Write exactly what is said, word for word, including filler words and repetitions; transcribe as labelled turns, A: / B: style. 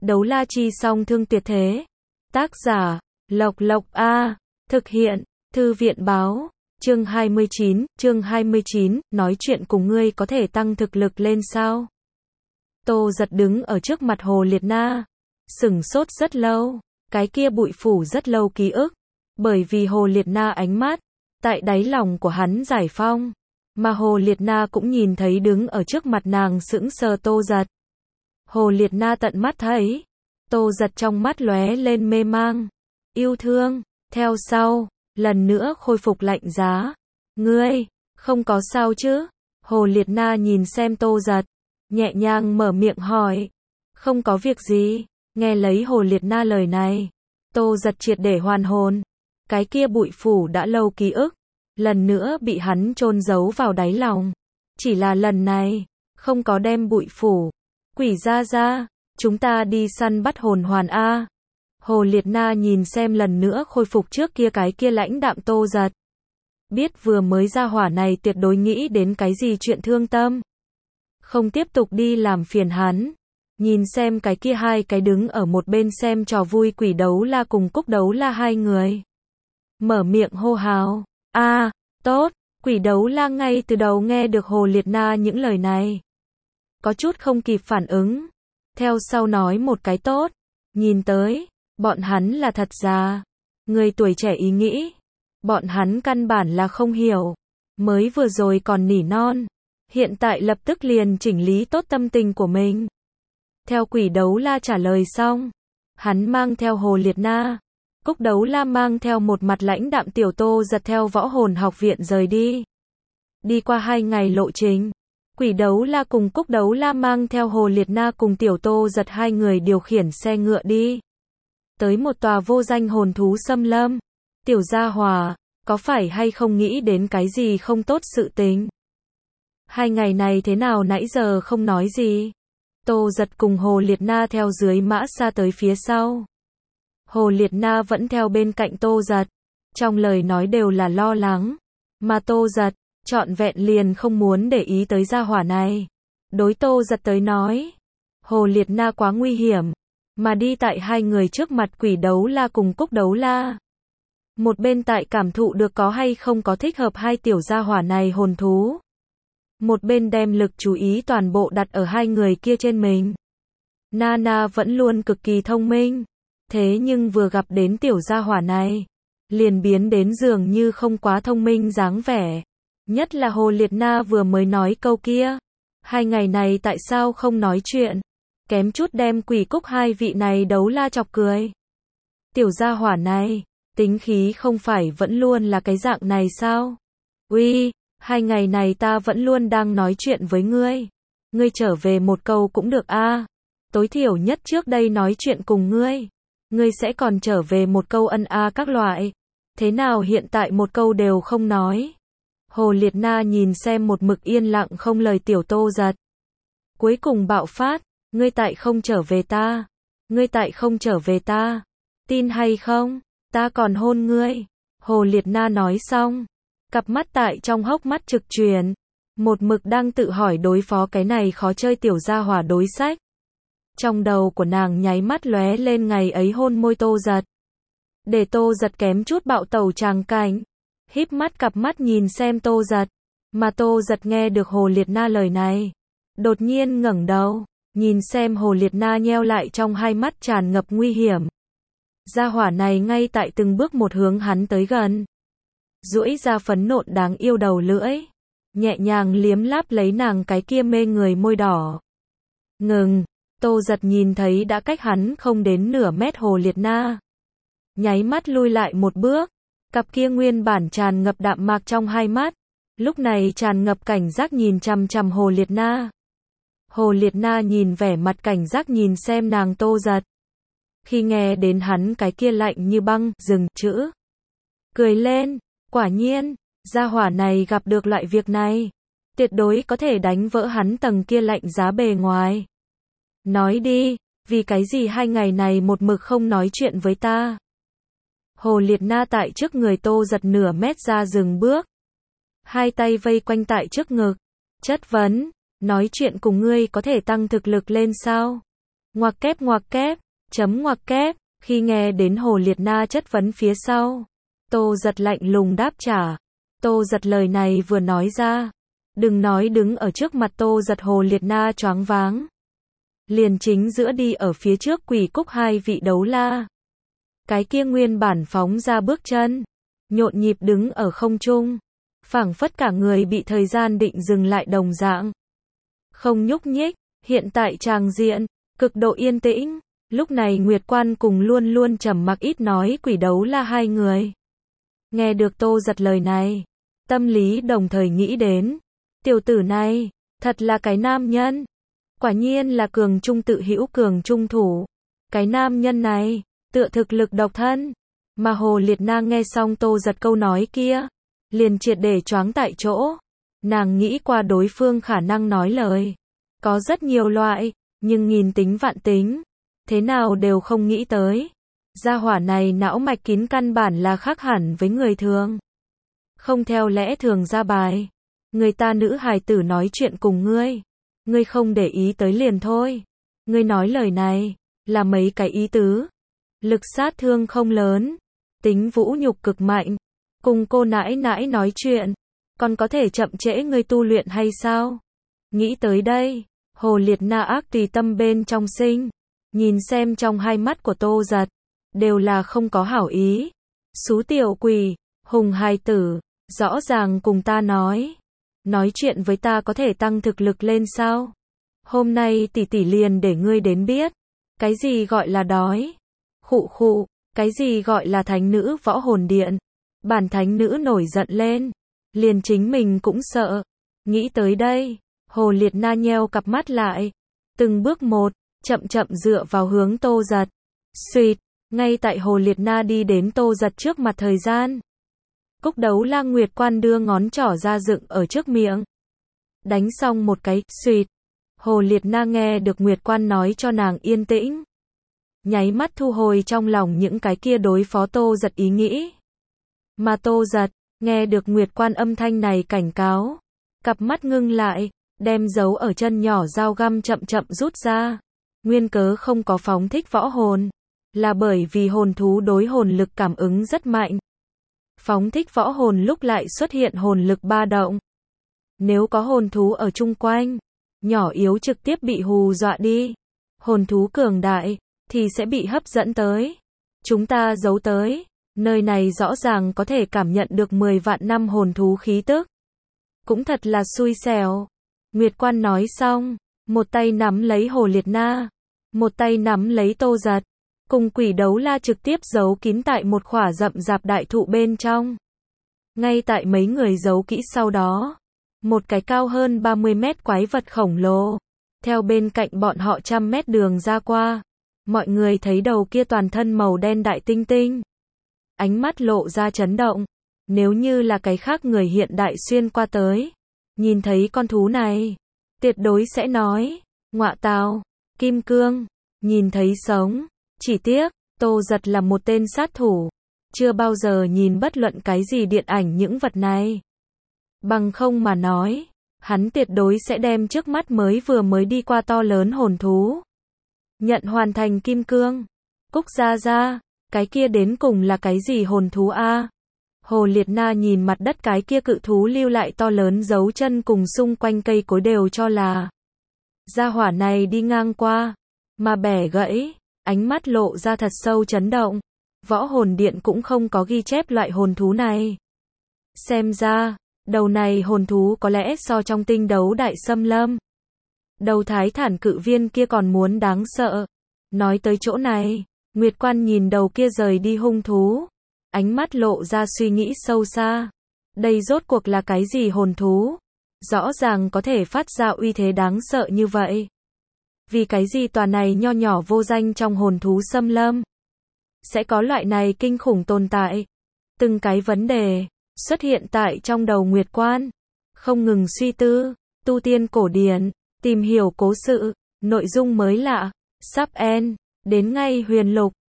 A: Đấu la chi song thương tuyệt thế. Tác giả, Lộc Lộc A. Thực hiện, Thư viện báo. Chương hai mươi chín, chương hai mươi chín, nói chuyện cùng ngươi có thể tăng thực lực lên sao? Tô Giật đứng ở trước mặt Hồ Liệt Na, sửng sốt rất lâu, cái kia bụi phủ rất lâu ký ức, bởi vì Hồ Liệt Na ánh mắt, tại đáy lòng của hắn giải phong, mà Hồ Liệt Na cũng nhìn thấy đứng ở trước mặt nàng sững sờ Tô Giật. Hồ Liệt Na tận mắt thấy, Tô Giật trong mắt lóe lên mê mang, yêu thương, theo sau, lần nữa khôi phục lạnh giá. Ngươi, không có sao chứ? Hồ Liệt Na nhìn xem Tô Giật, nhẹ nhàng mở miệng hỏi. Không có việc gì. Nghe lấy Hồ Liệt Na lời này, Tô Giật triệt để hoàn hồn. Cái kia bụi phủ đã lâu ký ức, lần nữa bị hắn chôn giấu vào đáy lòng. Chỉ là lần này, không có đem bụi phủ. Quỷ ra ra, chúng ta đi săn bắt hồn hoàn A. Hồ Liệt Na nhìn xem lần nữa khôi phục trước kia cái kia lãnh đạm Tô Giật. Biết vừa mới ra hỏa này tuyệt đối nghĩ đến cái gì chuyện thương tâm. Không tiếp tục đi làm phiền hắn. Nhìn xem cái kia hai cái đứng ở một bên xem trò vui Quỷ Đấu La cùng Cúc Đấu La hai người. Mở miệng hô hào. A, tốt. Quỷ Đấu La ngay từ đầu nghe được Hồ Liệt Na những lời này, có chút không kịp phản ứng. Theo sau nói một cái tốt. Nhìn tới, bọn hắn là thật già. Người tuổi trẻ ý nghĩ. Bọn hắn căn bản là không hiểu. Mới vừa rồi còn nỉ non. Hiện tại lập tức liền chỉnh lý tốt tâm tình của mình. Theo Quỷ Đấu La trả lời xong, hắn mang theo Hồ Liệt Na, Cúc Đấu La mang theo một mặt lãnh đạm tiểu Tô Giật theo Võ Hồn Học viện rời đi. Đi qua hai ngày lộ trình, Quỷ Đấu La cùng Cúc Đấu La mang theo Hồ Liệt Na cùng tiểu Tô Giật hai người điều khiển xe ngựa đi. Tới một tòa vô danh hồn thú xâm lâm. Tiểu gia hòa, có phải hay không nghĩ đến cái gì không tốt sự tình? Hai ngày này thế nào nãy giờ không nói gì? Tô Giật cùng Hồ Liệt Na theo dưới mã xa tới phía sau. Hồ Liệt Na vẫn theo bên cạnh Tô Giật. Trong lời nói đều là lo lắng. Mà Tô Giật, trọn vẹn liền không muốn để ý tới gia hỏa này. Đối Tô Giật tới nói, Hồ Liệt Na quá nguy hiểm. Mà đi tại hai người trước mặt Quỷ Đấu La cùng Cúc Đấu La. Một bên tại cảm thụ được có hay không có thích hợp hai tiểu gia hỏa này hồn thú. Một bên đem lực chú ý toàn bộ đặt ở hai người kia trên mình. Nana vẫn luôn cực kỳ thông minh. Thế nhưng vừa gặp đến tiểu gia hỏa này, liền biến đến dường như không quá thông minh dáng vẻ. Nhất là Hồ Liệt Na vừa mới nói câu kia. Hai ngày này tại sao không nói chuyện? Kém chút đem Quỷ Cúc hai vị này Đấu La chọc cười. Tiểu gia hỏa này, tính khí không phải vẫn luôn là cái dạng này sao? Uy, hai ngày này ta vẫn luôn đang nói chuyện với ngươi. Ngươi trở về một câu cũng được a. Tối thiểu nhất trước đây nói chuyện cùng ngươi, ngươi sẽ còn trở về một câu ân a các loại. Thế nào hiện tại một câu đều không nói? Hồ Liệt Na nhìn xem một mực yên lặng không lời tiểu Tô Giật. Cuối cùng bạo phát, ngươi tại không trở về ta. Ngươi tại không trở về ta. Tin hay không? Ta còn hôn ngươi. Hồ Liệt Na nói xong, cặp mắt tại trong hốc mắt trực truyền, một mực đang tự hỏi đối phó cái này khó chơi tiểu gia hỏa đối sách. Trong đầu của nàng nháy mắt lóe lên ngày ấy hôn môi Tô Giật. Để Tô Giật kém chút bạo tẩu tràng cảnh. Híp mắt cặp mắt nhìn xem Tô Giật. Mà Tô Giật nghe được Hồ Liệt Na lời này, đột nhiên ngẩng đầu, nhìn xem Hồ Liệt Na nheo lại trong hai mắt tràn ngập nguy hiểm. Gia hỏa này ngay tại từng bước một hướng hắn tới gần. Duỗi ra phấn nộn đáng yêu đầu lưỡi, nhẹ nhàng liếm láp lấy nàng cái kia mê người môi đỏ. Ngừng, Tô Giật nhìn thấy đã cách hắn không đến nửa mét Hồ Liệt Na. Nháy mắt lui lại một bước, cặp kia nguyên bản tràn ngập đạm mạc trong hai mắt, lúc này tràn ngập cảnh giác nhìn chằm chằm Hồ Liệt Na. Hồ Liệt Na nhìn vẻ mặt cảnh giác nhìn xem nàng Tô Giật. Khi nghe đến hắn cái kia lạnh như băng, dừng chữ. Cười lên, quả nhiên, gia hỏa này gặp được loại việc này, tuyệt đối có thể đánh vỡ hắn tầng kia lạnh giá bề ngoài. Nói đi, vì cái gì hai ngày này một mực không nói chuyện với ta? Hồ Liệt Na tại trước người Tô Giật nửa mét ra dừng bước. Hai tay vây quanh tại trước ngực, chất vấn, nói chuyện cùng ngươi có thể tăng thực lực lên sao? Ngoặc kép ngoặc kép, chấm ngoặc kép, khi nghe đến Hồ Liệt Na chất vấn phía sau. Tô Giật lạnh lùng đáp trả. Tô Giật lời này vừa nói ra. Đừng nói đứng ở trước mặt Tô Giật Hồ Liệt Na choáng váng. Liền chính giữa đi ở phía trước quỳ cúc hai vị đấu la. Cái kia nguyên bản phóng ra bước chân. Nhộn nhịp đứng ở không trung. Phảng phất cả người bị thời gian định dừng lại đồng dạng. Không nhúc nhích, hiện tại tràng diện, cực độ yên tĩnh. Lúc này Nguyệt Quan cùng luôn luôn trầm mặc ít nói quỷ đấu la hai người. Nghe được Tô Giật lời này, tâm lý đồng thời nghĩ đến. Tiểu tử này, thật là cái nam nhân. Quả nhiên là cường trung tự hữu cường trung thủ. Cái nam nhân này, tựa thực lực độc thân. Mà Hồ Liệt Na nghe xong Tô Giật câu nói kia, liền triệt để choáng tại chỗ. Nàng nghĩ qua đối phương khả năng nói lời. Có rất nhiều loại, nhưng nghìn tính vạn tính. Thế nào đều không nghĩ tới. Gia hỏa này não mạch kín căn bản là khác hẳn với người thường. Không theo lẽ thường ra bài. Người ta nữ hài tử nói chuyện cùng ngươi. Ngươi không để ý tới liền thôi. Ngươi nói lời này, là mấy cái ý tứ. Lực sát thương không lớn. Tính vũ nhục cực mạnh. Cùng cô nãi nãi nói chuyện. Còn có thể chậm trễ ngươi tu luyện hay sao? Nghĩ tới đây. Hồ Liệt Na ác tùy tâm bên trong sinh. Nhìn xem trong hai mắt của Tô Giật. Đều là không có hảo ý. Xú tiểu quỷ. Hùng hài tử. Rõ ràng cùng ta nói. Nói chuyện với ta có thể tăng thực lực lên sao? Hôm nay tỷ tỷ liền để ngươi đến biết. Cái gì gọi là đói? Khụ khụ. Cái gì gọi là thánh nữ võ hồn điện? Bản thánh nữ nổi giận lên. Liền chính mình cũng sợ. Nghĩ tới đây. Hồ Liệt Na nheo cặp mắt lại. Từng bước một. Chậm chậm dựa vào hướng Tô Giật. Xuyệt. Ngay tại Hồ Liệt Na đi đến Tô Giật trước mặt thời gian. Cúc đấu la Nguyệt Quan đưa ngón trỏ ra dựng ở trước miệng. Đánh xong một cái, xuyệt. Hồ Liệt Na nghe được Nguyệt Quan nói cho nàng yên tĩnh. Nháy mắt thu hồi trong lòng những cái kia đối phó Tô Giật ý nghĩ. Mà Tô Giật, nghe được Nguyệt Quan âm thanh này cảnh cáo. Cặp mắt ngưng lại, đem giấu ở chân nhỏ dao găm chậm chậm rút ra. Nguyên cớ không có phóng thích võ hồn. Là bởi vì hồn thú đối hồn lực cảm ứng rất mạnh. Phóng thích võ hồn lúc lại xuất hiện hồn lực ba động. Nếu có hồn thú ở chung quanh, nhỏ yếu trực tiếp bị hù dọa đi. Hồn thú cường đại, thì sẽ bị hấp dẫn tới. Chúng ta giấu tới, nơi này rõ ràng có thể cảm nhận được mười vạn năm hồn thú khí tức. Cũng thật là xui xẻo. Nguyệt Quan nói xong, một tay nắm lấy Hồ Liệt Na, một tay nắm lấy Tô Giật. Cùng quỷ đấu la trực tiếp giấu kín tại một khỏa rậm rạp đại thụ bên trong. Ngay tại mấy người giấu kỹ sau đó. Một cái cao hơn ba mươi mét quái vật khổng lồ. Theo bên cạnh bọn họ trăm mét đường ra qua. Mọi người thấy đầu kia toàn thân màu đen đại tinh tinh. Ánh mắt lộ ra chấn động. Nếu như là cái khác người hiện đại xuyên qua tới. Nhìn thấy con thú này. Tuyệt đối sẽ nói. Ngọa tào, kim cương. Nhìn thấy sống. Chỉ tiếc, Tô Giật là một tên sát thủ. Chưa bao giờ nhìn bất luận cái gì điện ảnh những vật này. Bằng không mà nói, hắn tuyệt đối sẽ đem trước mắt mới vừa mới đi qua to lớn hồn thú. Nhận hoàn thành kim cương. Cúc ra ra, cái kia đến cùng là cái gì hồn thú a? Hồ Liệt Na nhìn mặt đất cái kia cự thú lưu lại to lớn dấu chân cùng xung quanh cây cối đều cho là. Gia hỏa này đi ngang qua, mà bẻ gãy. Ánh mắt lộ ra thật sâu chấn động. Võ hồn điện cũng không có ghi chép loại hồn thú này. Xem ra, đầu này hồn thú có lẽ so trong tinh đấu đại xâm lâm. Đầu thái thản cự viên kia còn muốn đáng sợ. Nói tới chỗ này, Nguyệt Quan nhìn đầu kia rời đi hung thú. Ánh mắt lộ ra suy nghĩ sâu xa. Đây rốt cuộc là cái gì hồn thú? Rõ ràng có thể phát ra uy thế đáng sợ như vậy. Vì cái gì tòa này nho nhỏ vô danh trong hồn thú xâm lâm sẽ có loại này kinh khủng tồn tại. Từng cái vấn đề xuất hiện tại trong đầu Nguyệt Quan. Không ngừng suy tư, tu tiên cổ điển, tìm hiểu cố sự, nội dung mới lạ, sắp end, đến ngay huyền lục.